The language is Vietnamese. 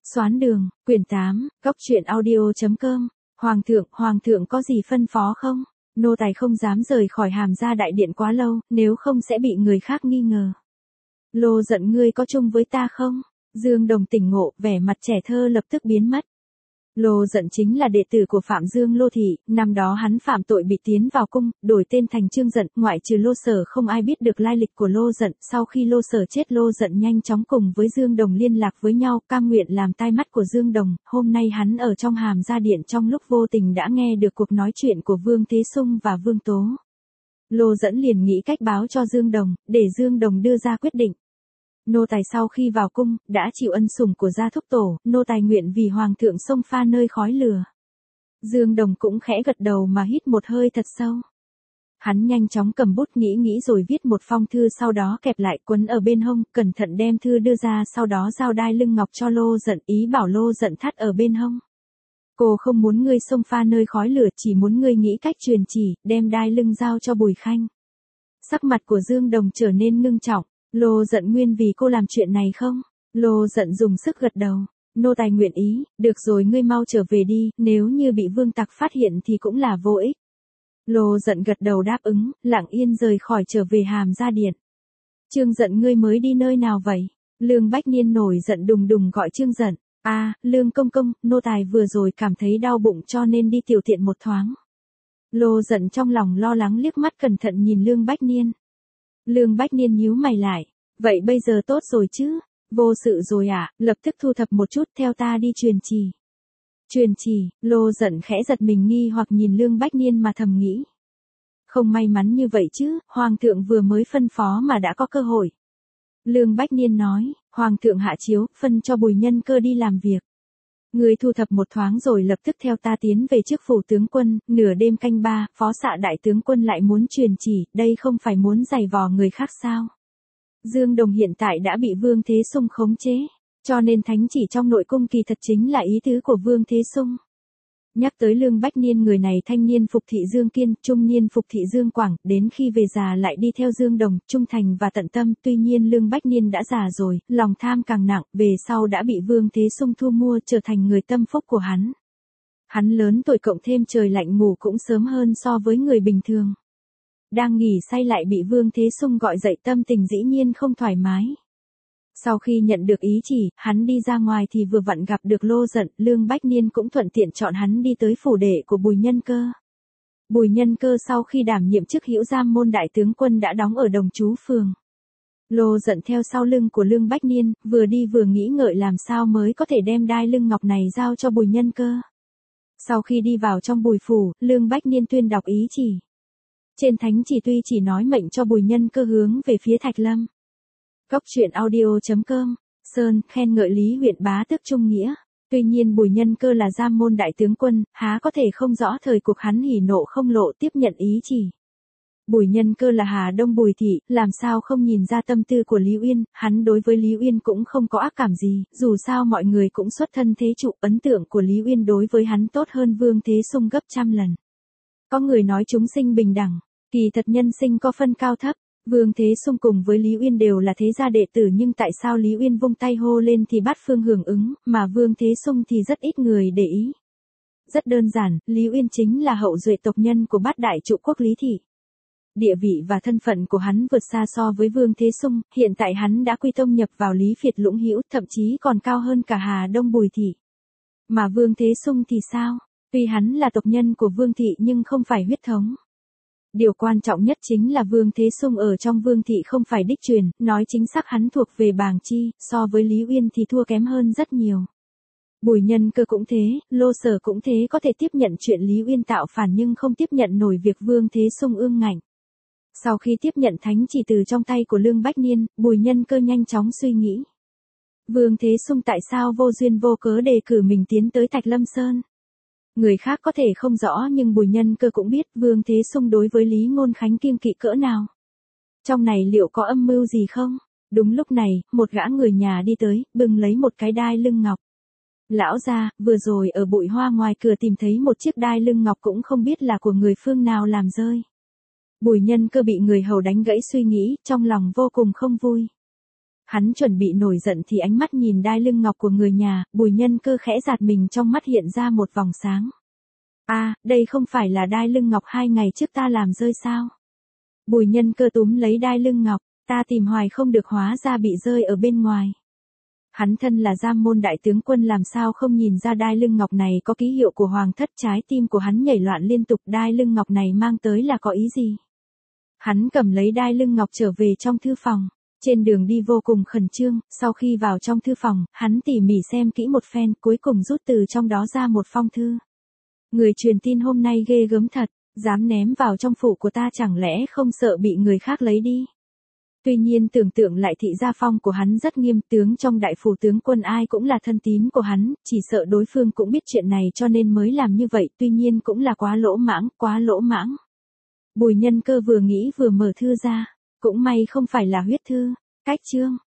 Xoán đường, quyển 8, góc truyện audio.com. Hoàng thượng có gì phân phó không? Nô tài không dám rời khỏi Hàm Gia đại điện quá lâu, nếu không sẽ bị người khác nghi ngờ. Lô Giận, ngươi có chung với ta không? Dương Đồng tỉnh ngộ, vẻ mặt trẻ thơ lập tức biến mất. Lô Giận chính là đệ tử của Phạm Dương Lô Thị, năm đó hắn phạm tội bị tiến vào cung, đổi tên thành Trương Giận, ngoại trừ Lô Sở không ai biết được lai lịch của Lô Giận. Sau khi Lô Sở chết, Lô Giận nhanh chóng cùng với Dương Đồng liên lạc với nhau, cam nguyện làm tai mắt của Dương Đồng. Hôm nay hắn ở trong Hàm Gia điện trong lúc vô tình đã nghe được cuộc nói chuyện của Vương Thế Sung và Vương Tố. Lô Dẫn liền nghĩ cách báo cho Dương Đồng, để Dương Đồng đưa ra quyết định. Nô tài sau khi vào cung, đã chịu ân sủng của gia thúc tổ, nô tài nguyện vì hoàng thượng xông pha nơi khói lửa. Dương Đồng cũng khẽ gật đầu mà hít một hơi thật sâu. Hắn nhanh chóng cầm bút nghĩ rồi viết một phong thư, sau đó kẹp lại quấn ở bên hông, cẩn thận đem thư đưa ra, sau đó giao đai lưng ngọc cho Lô Giận, ý bảo Lô Giận thắt ở bên hông. Cô không muốn ngươi xông pha nơi khói lửa, chỉ muốn ngươi nghĩ cách truyền chỉ, đem đai lưng giao cho Bùi Khanh. Sắc mặt của Dương Đồng trở nên ngưng trọng. Lô Giận nguyên vì cô làm chuyện này không? Lô Giận dùng sức gật đầu. Nô tài nguyện ý, được rồi, ngươi mau trở về đi, nếu như bị vương tặc phát hiện thì cũng là vô ích. Lô Giận gật đầu đáp ứng, lặng yên rời khỏi trở về Hàm Gia điện. Trương Giận, ngươi mới đi nơi nào vậy? Lương Bách Niên nổi giận đùng đùng gọi Trương Giận. Lương công công, nô tài vừa rồi cảm thấy đau bụng cho nên đi tiểu tiện một thoáng. Lô Giận trong lòng lo lắng liếc mắt cẩn thận nhìn Lương Bách Niên. Lương Bách Niên nhíu mày lại. Vậy bây giờ tốt rồi chứ? Vô sự rồi à? Lập tức thu thập một chút, theo ta đi truyền chỉ. Truyền chỉ? Lô Giận khẽ giật mình nghi hoặc nhìn Lương Bách Niên mà thầm nghĩ. Không may mắn như vậy chứ, hoàng thượng vừa mới phân phó mà đã có cơ hội. Lương Bách Niên nói, hoàng thượng hạ chiếu, phân cho Bùi Nhân Cơ đi làm việc. Người thu thập một thoáng rồi lập tức theo ta tiến về trước phủ tướng quân, nửa đêm canh 3, phó xạ đại tướng quân lại muốn truyền chỉ, đây không phải muốn giày vò người khác sao? Dương Đồng hiện tại đã bị Vương Thế Sung khống chế, cho nên thánh chỉ trong nội cung kỳ thật chính là ý tứ của Vương Thế Sung. Nhắc tới Lương Bách Niên, người này thanh niên phục thị Dương Kiên, trung niên phục thị Dương Quảng, đến khi về già lại đi theo Dương Đồng, trung thành và tận tâm. Tuy nhiên Lương Bách Niên đã già rồi, lòng tham càng nặng, về sau đã bị Vương Thế Sung thu mua trở thành người tâm phúc của hắn. Hắn lớn tuổi cộng thêm trời lạnh ngủ cũng sớm hơn so với người bình thường. Đang nghỉ say lại bị Vương Thế Sung gọi dậy, tâm tình dĩ nhiên không thoải mái. Sau khi nhận được ý chỉ, hắn đi ra ngoài thì vừa vặn gặp được Lô Giận, Lương Bách Niên cũng thuận tiện chọn hắn đi tới phủ đệ của Bùi Nhân Cơ. Bùi Nhân Cơ sau khi đảm nhiệm chức Hữu Giam môn đại tướng quân đã đóng ở Đồng Trú phường. Lô Giận theo sau lưng của Lương Bách Niên, vừa đi vừa nghĩ ngợi làm sao mới có thể đem đai lưng ngọc này giao cho Bùi Nhân Cơ. Sau khi đi vào trong Bùi phủ, Lương Bách Niên tuyên đọc ý chỉ. Trên thánh chỉ tuy chỉ nói mệnh cho Bùi Nhân Cơ hướng về phía Thạch Lâm. Góc truyện audio.com. Sơn khen ngợi Lý huyện bá tước trung nghĩa. Tuy nhiên Bùi Nhân Cơ là giam môn đại tướng quân, há có thể không rõ thời cuộc, hắn hỉ nộ không lộ tiếp nhận ý chỉ. Bùi Nhân Cơ là Hà Đông Bùi thị, làm sao không nhìn ra tâm tư của Lý Uyên, hắn đối với Lý Uyên cũng không có ác cảm gì, dù sao mọi người cũng xuất thân thế trụ, ấn tượng của Lý Uyên đối với hắn tốt hơn Vương Thế Sung gấp trăm lần. Có người nói chúng sinh bình đẳng, kỳ thật nhân sinh có phân cao thấp. Vương Thế Sung cùng với Lý Uyên đều là thế gia đệ tử, nhưng tại sao Lý Uyên vung tay hô lên thì bát phương hưởng ứng, mà Vương Thế Sung thì rất ít người để ý? Rất đơn giản, Lý Uyên chính là hậu duệ tộc nhân của bát đại trụ quốc Lý Thị. Địa vị và thân phận của hắn vượt xa so với Vương Thế Sung, hiện tại hắn đã quy tông nhập vào Lý Phiệt Lũng Hữu, thậm chí còn cao hơn cả Hà Đông Bùi thị. Mà Vương Thế Sung thì sao? Tuy hắn là tộc nhân của Vương thị nhưng không phải huyết thống. Điều quan trọng nhất chính là Vương Thế Sung ở trong Vương thị không phải đích truyền, nói chính xác hắn thuộc về Bàng Chi, so với Lý Uyên thì thua kém hơn rất nhiều. Bùi Nhân Cơ cũng thế, Lô Sở cũng thế, có thể tiếp nhận chuyện Lý Uyên tạo phản nhưng không tiếp nhận nổi việc Vương Thế Sung ương ngạnh. Sau khi tiếp nhận thánh chỉ từ trong tay của Lương Bách Niên, Bùi Nhân Cơ nhanh chóng suy nghĩ. Vương Thế Sung tại sao vô duyên vô cớ đề cử mình tiến tới Thạch Lâm Sơn? Người khác có thể không rõ nhưng Bùi Nhân Cơ cũng biết Vương Thế Sung đối với Lý Ngôn Khánh kiêng kỵ cỡ nào. Trong này liệu có âm mưu gì không? Đúng lúc này, một gã người nhà đi tới, bưng lấy một cái đai lưng ngọc. Lão gia, vừa rồi ở bụi hoa ngoài cửa tìm thấy một chiếc đai lưng ngọc cũng không biết là của người phương nào làm rơi. Bùi Nhân Cơ bị người hầu đánh gãy suy nghĩ, trong lòng vô cùng không vui. Hắn chuẩn bị nổi giận thì ánh mắt nhìn đai lưng ngọc của người nhà, Bùi Nhân Cơ khẽ giạt mình, trong mắt hiện ra một vòng sáng. Đây không phải là đai lưng ngọc 2 ngày trước ta làm rơi sao? Bùi Nhân Cơ túm lấy đai lưng ngọc, ta tìm hoài không được, hóa ra bị rơi ở bên ngoài. Hắn thân là Giang Môn đại tướng quân, làm sao không nhìn ra đai lưng ngọc này có ký hiệu của hoàng thất. Trái tim của hắn nhảy loạn liên tục, đai lưng ngọc này mang tới là có ý gì? Hắn cầm lấy đai lưng ngọc trở về trong thư phòng. Trên đường đi vô cùng khẩn trương, sau khi vào trong thư phòng, hắn tỉ mỉ xem kỹ một phen, cuối cùng rút từ trong đó ra một phong thư. Người truyền tin hôm nay ghê gớm thật, dám ném vào trong phủ của ta, chẳng lẽ không sợ bị người khác lấy đi? Tuy nhiên tưởng tượng lại thì gia phong của hắn rất nghiêm, tướng trong đại phủ tướng quân ai cũng là thân tín của hắn, chỉ sợ đối phương cũng biết chuyện này cho nên mới làm như vậy, tuy nhiên cũng là quá lỗ mãng, quá lỗ mãng. Bùi Nhân Cơ vừa nghĩ vừa mở thư ra, cũng may không phải là huyết thư. Cách chương